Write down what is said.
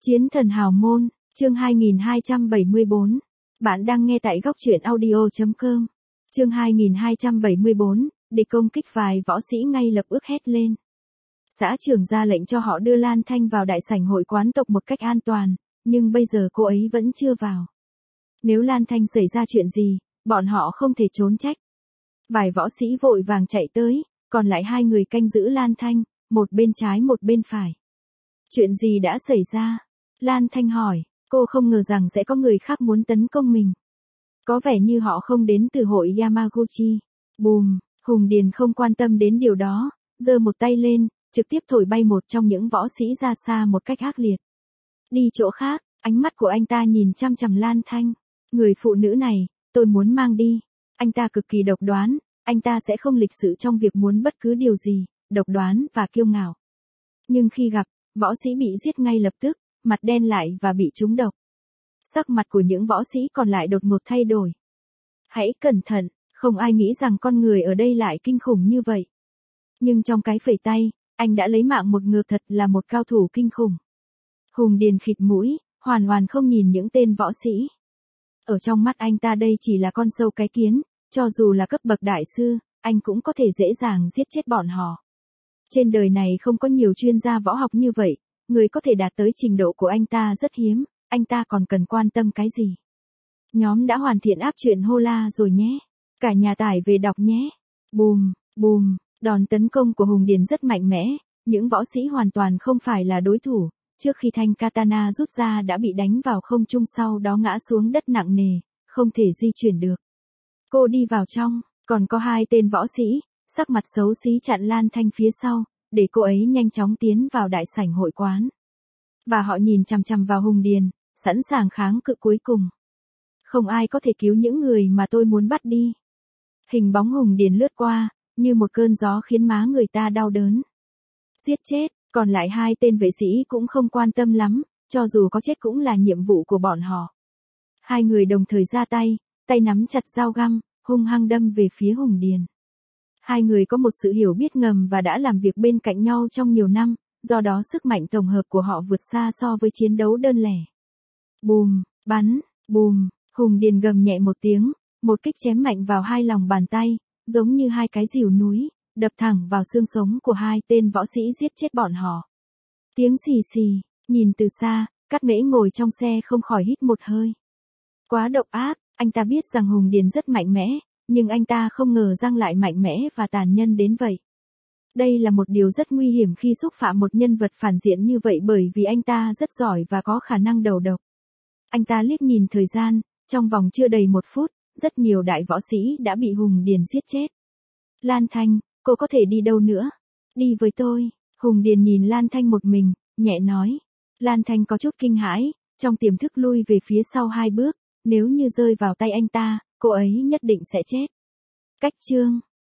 Chiến thần hào môn, chương 2274. Bạn đang nghe tại góc truyện audio.com. Chương 2274, địch công kích vài võ sĩ ngay lập ức hét lên. Xã trưởng ra lệnh cho họ đưa Lan Thanh vào đại sảnh hội quán tộc một cách an toàn, nhưng bây giờ cô ấy vẫn chưa vào. Nếu Lan Thanh xảy ra chuyện gì, bọn họ không thể trốn trách. Vài võ sĩ vội vàng chạy tới, còn lại hai người canh giữ Lan Thanh, một bên trái một bên phải. Chuyện gì đã xảy ra? Lan Thanh hỏi, cô không ngờ rằng sẽ có người khác muốn tấn công mình. Có vẻ như họ không đến từ hội Yamaguchi. Bùm, Hùng Điền không quan tâm đến điều đó, giơ một tay lên, trực tiếp thổi bay một trong những võ sĩ ra xa một cách ác liệt. Đi chỗ khác, ánh mắt của anh ta nhìn chăm chằm Lan Thanh. Người phụ nữ này, tôi muốn mang đi. Anh ta cực kỳ độc đoán, anh ta sẽ không lịch sự trong việc muốn bất cứ điều gì, độc đoán và kiêu ngạo. Nhưng khi gặp, võ sĩ bị giết ngay lập tức, mặt đen lại và bị trúng độc. Sắc mặt của những võ sĩ còn lại đột ngột thay đổi. Hãy cẩn thận, không ai nghĩ rằng con người ở đây lại kinh khủng như vậy. Nhưng trong cái phẩy tay, anh đã lấy mạng một người, thật là một cao thủ kinh khủng. Hùng Điền khịt mũi, hoàn toàn không nhìn những tên võ sĩ. Ở trong mắt anh ta đây chỉ là con sâu cái kiến, cho dù là cấp bậc đại sư, anh cũng có thể dễ dàng giết chết bọn họ. Trên đời này không có nhiều chuyên gia võ học như vậy, người có thể đạt tới trình độ của anh ta rất hiếm, anh ta còn cần quan tâm cái gì? Nhóm đã hoàn thiện áp truyện Hola rồi nhé. Cả nhà tải về đọc nhé. Bùm, bùm, đòn tấn công của Hùng Điền rất mạnh mẽ, những võ sĩ hoàn toàn không phải là đối thủ, trước khi thanh katana rút ra đã bị đánh vào không trung, sau đó ngã xuống đất nặng nề, không thể di chuyển được. Cô đi vào trong, còn có hai tên võ sĩ, sắc mặt xấu xí chặn Lan Thanh phía sau, để cô ấy nhanh chóng tiến vào đại sảnh hội quán. Và họ nhìn chằm chằm vào Hùng Điền, sẵn sàng kháng cự cuối cùng. Không ai có thể cứu những người mà tôi muốn bắt đi. Hình bóng Hùng Điền lướt qua, như một cơn gió khiến má người ta đau đớn. Giết chết, còn lại hai tên vệ sĩ cũng không quan tâm lắm, cho dù có chết cũng là nhiệm vụ của bọn họ. Hai người đồng thời ra tay, tay nắm chặt dao găm, hung hăng đâm về phía Hùng Điền. Hai người có một sự hiểu biết ngầm và đã làm việc bên cạnh nhau trong nhiều năm, do đó sức mạnh tổng hợp của họ vượt xa so với chiến đấu đơn lẻ. Bùm, bắn, bùm, Hùng Điền gầm nhẹ một tiếng, một kích chém mạnh vào hai lòng bàn tay, giống như hai cái rìu núi, đập thẳng vào xương sống của hai tên võ sĩ, giết chết bọn họ. Tiếng xì xì, nhìn từ xa, Cát Mễ ngồi trong xe không khỏi hít một hơi. Quá độc ác, anh ta biết rằng Hùng Điền rất mạnh mẽ, nhưng anh ta không ngờ rằng lại mạnh mẽ và tàn nhẫn đến vậy. Đây là một điều rất nguy hiểm khi xúc phạm một nhân vật phản diện như vậy, bởi vì anh ta rất giỏi và có khả năng đầu độc. Anh ta liếc nhìn thời gian, trong vòng chưa đầy 1 phút, rất nhiều đại võ sĩ đã bị Hùng Điền giết chết. Lan Thanh, cô có thể đi đâu nữa? Đi với tôi. Hùng Điền nhìn Lan Thanh một mình, nhẹ nói. Lan Thanh có chút kinh hãi, trong tiềm thức lui về phía sau 2 bước, nếu như rơi vào tay anh ta, cô ấy nhất định sẽ chết. Cách chương